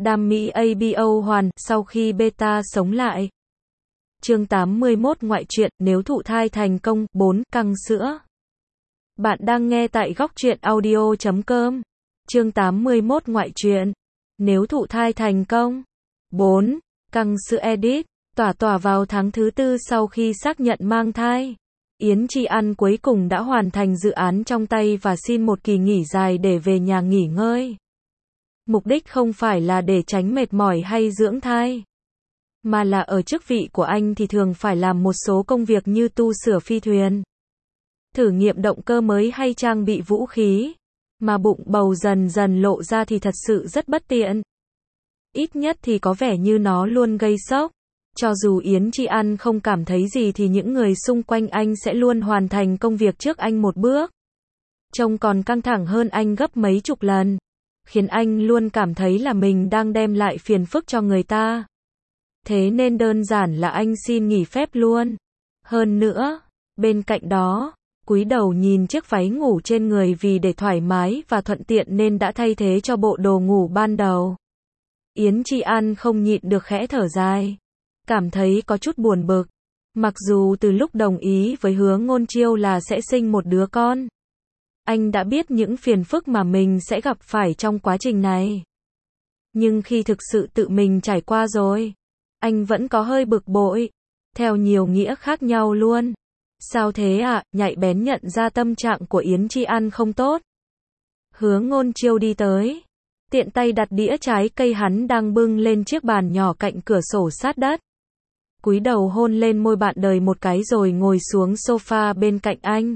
Đam mỹ ABO hoàn, sau khi beta sống lại. Chương 81 ngoại truyện, nếu thụ thai thành công, 4, căng sữa. Bạn đang nghe tại góc truyện audio.com. Chương 81 ngoại truyện, nếu thụ thai thành công, 4, căng sữa edit. Tỏa vào tháng thứ 4 sau khi xác nhận mang thai. Yến Chi An cuối cùng đã hoàn thành dự án trong tay và xin một kỳ nghỉ dài để về nhà nghỉ ngơi. Mục đích không phải là để tránh mệt mỏi hay dưỡng thai, mà là ở chức vị của anh thì thường phải làm một số công việc như tu sửa phi thuyền, thử nghiệm động cơ mới hay trang bị vũ khí, mà bụng bầu dần dần lộ ra thì thật sự rất bất tiện. Ít nhất thì có vẻ như nó luôn gây sốc. Cho dù Yến Chi An không cảm thấy gì thì những người xung quanh anh sẽ luôn hoàn thành công việc trước anh một bước. Trông còn căng thẳng hơn anh gấp mấy chục lần, khiến anh luôn cảm thấy là mình đang đem lại phiền phức cho người ta. Thế nên đơn giản là anh xin nghỉ phép luôn. Hơn nữa, bên cạnh đó, cúi đầu nhìn chiếc váy ngủ trên người vì để thoải mái và thuận tiện nên đã thay thế cho bộ đồ ngủ ban đầu. Yến Chi An không nhịn được khẽ thở dài, cảm thấy có chút buồn bực. Mặc dù từ lúc đồng ý với Hứa Ngôn Chiêu là sẽ sinh một đứa con, anh đã biết những phiền phức mà mình sẽ gặp phải trong quá trình này. Nhưng khi thực sự tự mình trải qua rồi, anh vẫn có hơi bực bội, theo nhiều nghĩa khác nhau luôn. Sao thế ạ? Nhạy bén nhận ra tâm trạng của Yến Chi An không tốt. Hứa Ngôn Chiêu đi tới, tiện tay đặt đĩa trái cây hắn đang bưng lên chiếc bàn nhỏ cạnh cửa sổ sát đất. Cúi đầu hôn lên môi bạn đời một cái rồi ngồi xuống sofa bên cạnh anh.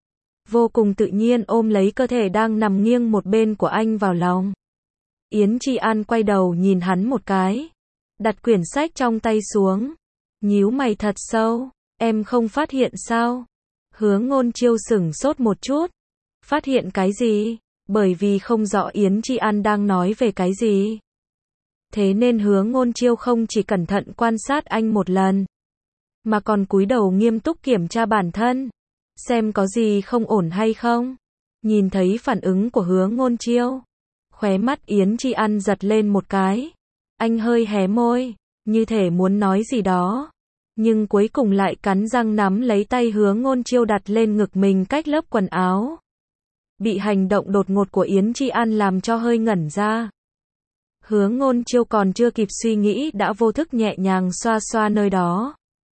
Vô cùng tự nhiên ôm lấy cơ thể đang nằm nghiêng một bên của anh vào lòng. Yến Chi An quay đầu nhìn hắn một cái, đặt quyển sách trong tay xuống, nhíu mày thật sâu. Em không phát hiện sao? Hứa Ngôn Chiêu sửng sốt một chút. Phát hiện cái gì? Bởi vì không rõ Yến Chi An đang nói về cái gì. Thế nên Hứa Ngôn Chiêu không chỉ cẩn thận quan sát anh một lần, mà còn cúi đầu nghiêm túc kiểm tra bản thân, xem có gì không ổn hay không. Nhìn thấy phản ứng của Hứa Ngôn Chiêu, khóe mắt Yến Chi An giật lên một cái. Anh hơi hé môi, như thể muốn nói gì đó, nhưng cuối cùng lại cắn răng nắm lấy tay Hứa Ngôn Chiêu đặt lên ngực mình cách lớp quần áo. Bị hành động đột ngột của Yến Chi An làm cho hơi ngẩn ra. Hứa Ngôn Chiêu còn chưa kịp suy nghĩ đã vô thức nhẹ nhàng xoa xoa nơi đó.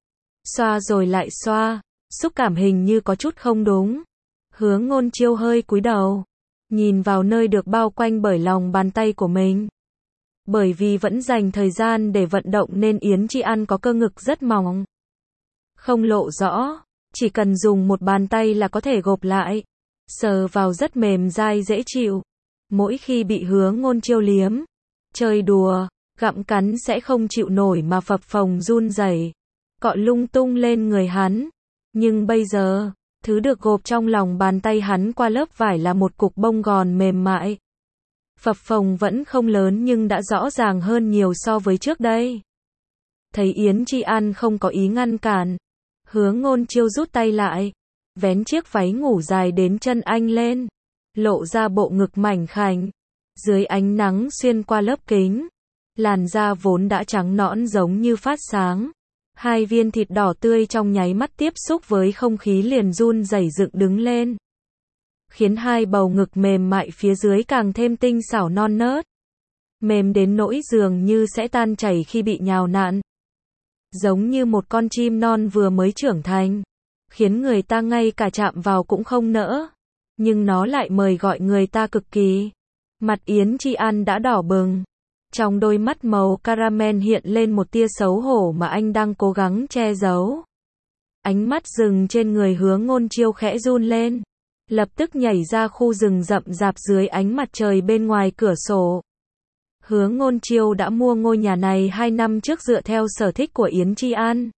Xoa rồi lại xoa, xúc cảm hình như có chút không đúng. Hứa Ngôn Chiêu hơi cúi đầu, nhìn vào nơi được bao quanh bởi lòng bàn tay của mình. Bởi vì vẫn dành thời gian để vận động nên Yến Chi An có cơ ngực rất mỏng, không lộ rõ, chỉ cần dùng một bàn tay là có thể gộp lại, sờ vào rất mềm dai dễ chịu. Mỗi khi bị Hứa Ngôn Chiêu liếm, chơi đùa, gặm cắn sẽ không chịu nổi mà phập phồng run rẩy, cọ lung tung lên người hắn. Nhưng bây giờ, thứ được gộp trong lòng bàn tay hắn qua lớp vải là một cục bông gòn mềm mại. Phập phồng vẫn không lớn nhưng đã rõ ràng hơn nhiều so với trước đây. Thấy Yến Chi An không có ý ngăn cản, Hứa Ngôn Chiêu rút tay lại, vén chiếc váy ngủ dài đến chân anh lên, lộ ra bộ ngực mảnh khảnh. Dưới ánh nắng xuyên qua lớp kính, làn da vốn đã trắng nõn giống như phát sáng. Hai viên thịt đỏ tươi trong nháy mắt tiếp xúc với không khí liền run rẩy dựng đứng lên, khiến hai bầu ngực mềm mại phía dưới càng thêm tinh xảo non nớt. Mềm đến nỗi dường như sẽ tan chảy khi bị nhào nặn. Giống như một con chim non vừa mới trưởng thành, khiến người ta ngay cả chạm vào cũng không nỡ. Nhưng nó lại mời gọi người ta cực kỳ. Mặt Yến Chi An đã đỏ bừng. Trong đôi mắt màu caramel hiện lên một tia xấu hổ mà anh đang cố gắng che giấu. Ánh mắt dừng trên người Hứa Ngôn Chiêu khẽ run lên, lập tức nhảy ra khu rừng rậm rạp dưới ánh mặt trời bên ngoài cửa sổ. Hứa Ngôn Chiêu đã mua ngôi nhà này 2 năm trước dựa theo sở thích của Yến Chi An.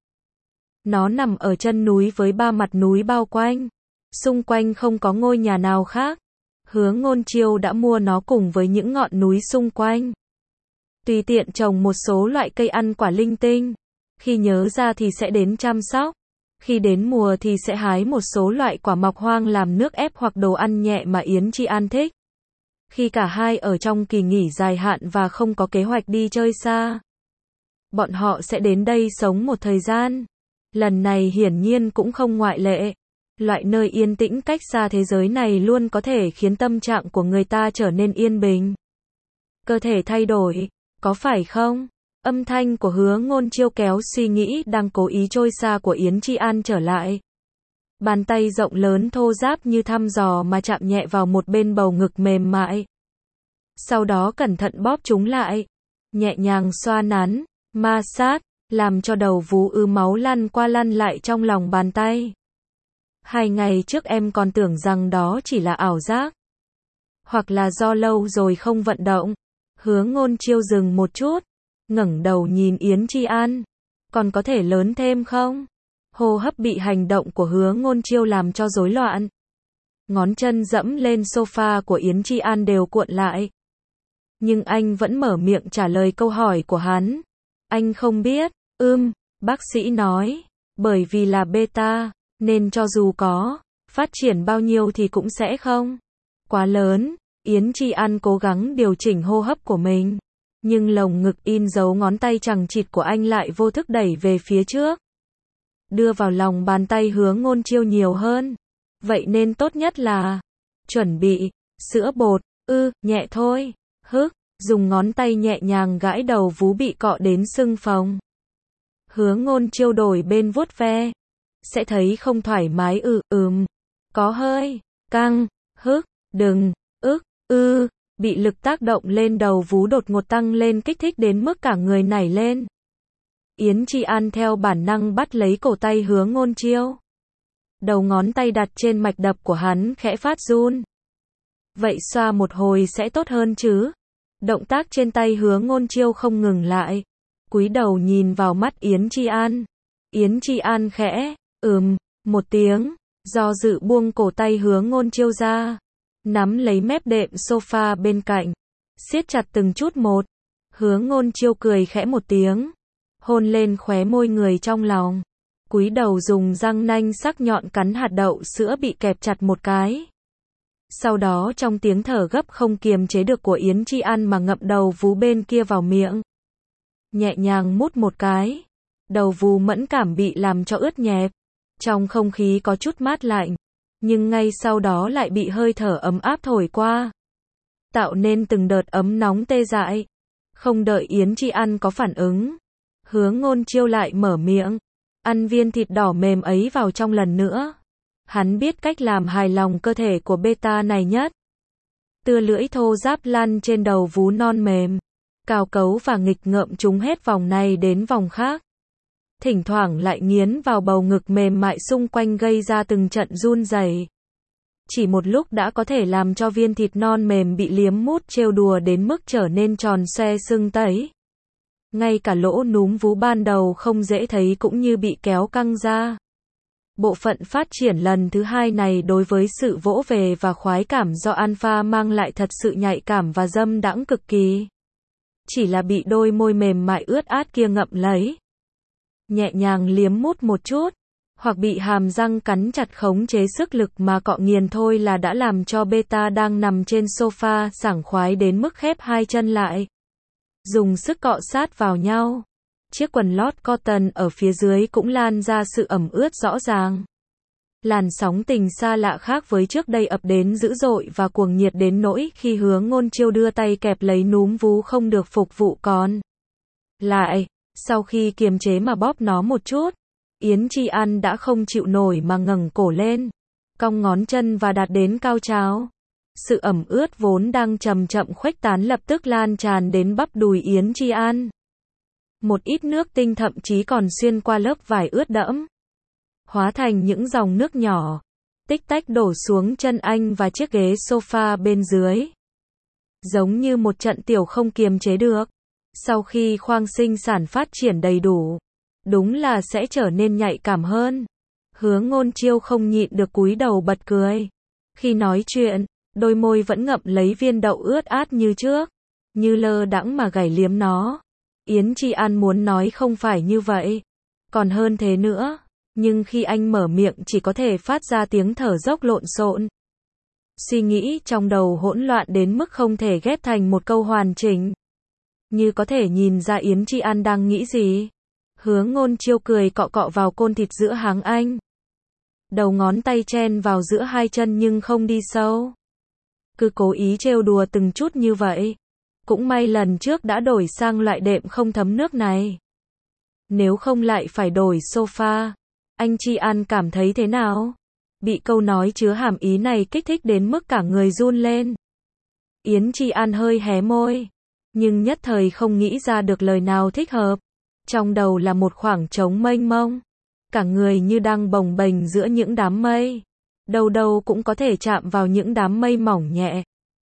Nó nằm ở chân núi với 3 mặt núi bao quanh. Xung quanh không có ngôi nhà nào khác. Hứa Ngôn Chiêu đã mua nó cùng với những ngọn núi xung quanh. Tùy tiện trồng một số loại cây ăn quả linh tinh. Khi nhớ ra thì sẽ đến chăm sóc. Khi đến mùa thì sẽ hái một số loại quả mọc hoang làm nước ép hoặc đồ ăn nhẹ mà Yến Chi An thích. Khi cả hai ở trong kỳ nghỉ dài hạn và không có kế hoạch đi chơi xa, bọn họ sẽ đến đây sống một thời gian. Lần này hiển nhiên cũng không ngoại lệ. Loại nơi yên tĩnh cách xa thế giới này luôn có thể khiến tâm trạng của người ta trở nên yên bình. Cơ thể thay đổi, có phải không? Âm thanh của Hứa Ngôn Chiêu kéo suy nghĩ đang cố ý trôi xa của Yến Chi An trở lại. Bàn tay rộng lớn thô ráp như thăm dò mà chạm nhẹ vào một bên bầu ngực mềm mại. Sau đó cẩn thận bóp chúng lại. Nhẹ nhàng xoa nắn, ma sát, làm cho đầu vú ứ máu lăn qua lăn lại trong lòng bàn tay. 2 ngày trước em còn tưởng rằng đó chỉ là ảo giác. Hoặc là do lâu rồi không vận động. Hứa Ngôn Chiêu dừng một chút, ngẩng đầu nhìn Yến Chi An. Còn có thể lớn thêm không? Hô hấp bị hành động của Hứa Ngôn Chiêu làm cho rối loạn. Ngón chân dẫm lên sofa của Yến Chi An đều cuộn lại. Nhưng anh vẫn mở miệng trả lời câu hỏi của hắn. Anh không biết, bác sĩ nói, bởi vì là beta, nên cho dù có phát triển bao nhiêu thì cũng sẽ không quá lớn. Yến Chi An cố gắng điều chỉnh hô hấp của mình, nhưng lồng ngực in dấu ngón tay chằng chịt của anh lại vô thức đẩy về phía trước, đưa vào lòng bàn tay Hứa Ngôn Chiêu nhiều hơn. Vậy nên tốt nhất là chuẩn bị sữa bột. Nhẹ thôi. Dùng ngón tay nhẹ nhàng gãi đầu vú bị cọ đến sưng phồng. Hứa Ngôn Chiêu đổi bên vuốt ve. Sẽ thấy không thoải mái. Có hơi căng. Đừng. Bị lực tác động lên đầu vú đột ngột tăng lên kích thích đến mức cả người nảy lên. Yến Chi An theo bản năng bắt lấy cổ tay Hứa Ngôn Chiêu. Đầu ngón tay đặt trên mạch đập của hắn khẽ phát run. Vậy xoa một hồi sẽ tốt hơn chứ? Động tác trên tay Hứa Ngôn Chiêu không ngừng lại. Cúi đầu nhìn vào mắt Yến Chi An. Yến Chi An khẽ, một tiếng, do dự buông cổ tay Hứa Ngôn Chiêu ra. Nắm lấy mép đệm sofa bên cạnh. Siết chặt từng chút một. Hứa Ngôn Chiêu cười khẽ một tiếng. Hôn lên khóe môi người trong lòng. Cúi đầu dùng răng nanh sắc nhọn cắn hạt đậu sữa bị kẹp chặt một cái. Sau đó trong tiếng thở gấp không kiềm chế được của Yến Chi An mà ngậm đầu vú bên kia vào miệng. Nhẹ nhàng mút một cái. Đầu vú mẫn cảm bị làm cho ướt nhẹp. Trong không khí có chút mát lạnh. Nhưng ngay sau đó lại bị hơi thở ấm áp thổi qua. Tạo nên từng đợt ấm nóng tê dại. Không đợi Yến Chi An có phản ứng. Hứa Ngôn Chiêu lại mở miệng. Ăn viên thịt đỏ mềm ấy vào trong lần nữa. Hắn biết cách làm hài lòng cơ thể của beta này nhất. Tua lưỡi thô ráp lăn trên đầu vú non mềm. Cào cấu và nghịch ngợm chúng hết vòng này đến vòng khác. Thỉnh thoảng lại nghiến vào bầu ngực mềm mại xung quanh gây ra từng trận run rẩy. Chỉ một lúc đã có thể làm cho viên thịt non mềm bị liếm mút trêu đùa đến mức trở nên tròn xoe sưng tấy. Ngay cả lỗ núm vú ban đầu không dễ thấy cũng như bị kéo căng ra. Bộ phận phát triển lần thứ 2 này đối với sự vỗ về và khoái cảm do alpha mang lại thật sự nhạy cảm và dâm đãng cực kỳ. Chỉ là bị đôi môi mềm mại ướt át kia ngậm lấy. Nhẹ nhàng liếm mút một chút. Hoặc bị hàm răng cắn chặt khống chế sức lực mà cọ nghiền thôi là đã làm cho beta đang nằm trên sofa sảng khoái đến mức khép hai chân lại. Dùng sức cọ sát vào nhau. Chiếc quần lót cotton ở phía dưới cũng lan ra sự ẩm ướt rõ ràng. Làn sóng tình xa lạ khác với trước đây ập đến dữ dội và cuồng nhiệt đến nỗi khi Hứa Ngôn Chiêu đưa tay kẹp lấy núm vú không được phục vụ còn lại. Sau khi kiềm chế mà bóp nó một chút, Yến Chi An đã không chịu nổi mà ngẩng cổ lên, cong ngón chân và đạt đến cao trào. Sự ẩm ướt vốn đang chậm chậm khuếch tán lập tức lan tràn đến bắp đùi Yến Chi An. Một ít nước tinh thậm chí còn xuyên qua lớp vải ướt đẫm, hóa thành những dòng nước nhỏ, tích tách đổ xuống chân anh và chiếc ghế sofa bên dưới. Giống như một trận tiểu không kiềm chế được. Sau khi khoang sinh sản phát triển đầy đủ, đúng là sẽ trở nên nhạy cảm hơn. Hứa Ngôn Chiêu không nhịn được cúi đầu bật cười. Khi nói chuyện, đôi môi vẫn ngậm lấy viên đậu ướt át như trước, như lơ đãng mà gảy liếm nó. Yến Chi An muốn nói không phải như vậy, còn hơn thế nữa, nhưng khi anh mở miệng chỉ có thể phát ra tiếng thở dốc lộn xộn. Suy nghĩ trong đầu hỗn loạn đến mức không thể ghép thành một câu hoàn chỉnh. Như có thể nhìn ra Yến Chi An đang nghĩ gì. Hứa Ngôn Chiêu cười cọ cọ vào côn thịt giữa háng anh. Đầu ngón tay chen vào giữa hai chân nhưng không đi sâu. Cứ cố ý trêu đùa từng chút như vậy. Cũng may lần trước đã đổi sang loại đệm không thấm nước này. Nếu không lại phải đổi sofa. Anh Chi An cảm thấy thế nào? Bị câu nói chứa hàm ý này kích thích đến mức cả người run lên. Yến Chi An hơi hé môi. Nhưng nhất thời không nghĩ ra được lời nào thích hợp. Trong đầu là một khoảng trống mênh mông. Cả người như đang bồng bềnh giữa những đám mây. Đâu đâu cũng có thể chạm vào những đám mây mỏng nhẹ.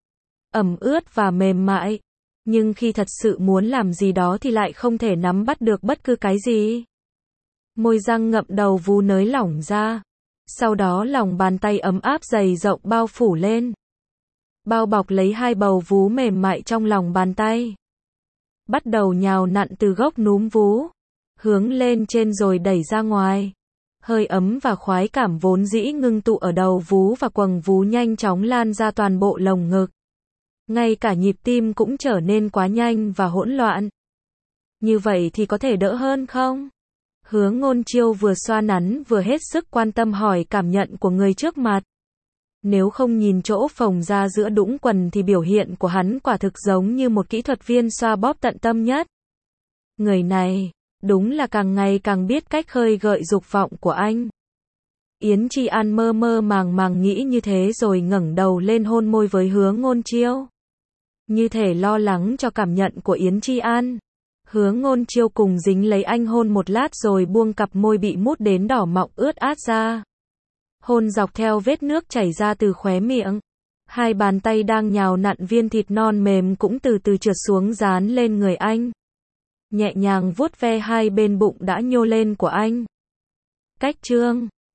Ẩm ướt và mềm mại. Nhưng khi thật sự muốn làm gì đó thì lại không thể nắm bắt được bất cứ cái gì. Môi răng ngậm đầu vú nới lỏng ra. Sau đó lòng bàn tay ấm áp dày rộng bao phủ lên. Bao bọc lấy hai bầu vú mềm mại trong lòng bàn tay. Bắt đầu nhào nặn từ gốc núm vú. Hướng lên trên rồi đẩy ra ngoài. Hơi ấm và khoái cảm vốn dĩ ngưng tụ ở đầu vú và quầng vú nhanh chóng lan ra toàn bộ lồng ngực. Ngay cả nhịp tim cũng trở nên quá nhanh và hỗn loạn. Như vậy thì có thể đỡ hơn không? Hứa Ngôn Chiêu vừa xoa nắn vừa hết sức quan tâm hỏi cảm nhận của người trước mặt. Nếu không nhìn chỗ phồng ra giữa đũng quần thì biểu hiện của hắn quả thực giống như một kỹ thuật viên xoa bóp tận tâm nhất. Người này, đúng là càng ngày càng biết cách khơi gợi dục vọng của anh. Yến Chi An mơ mơ màng màng nghĩ như thế rồi ngẩng đầu lên hôn môi với Hứa Ngôn Chiêu. Như thể lo lắng cho cảm nhận của Yến Chi An. Hứa Ngôn Chiêu cùng dính lấy anh hôn một lát rồi buông cặp môi bị mút đến đỏ mọng ướt át ra. Hôn dọc theo vết nước chảy ra từ khóe miệng. Hai bàn tay đang nhào nặn viên thịt non mềm cũng từ từ trượt xuống dán lên người anh. Nhẹ nhàng vuốt ve hai bên bụng đã nhô lên của anh. Cách chương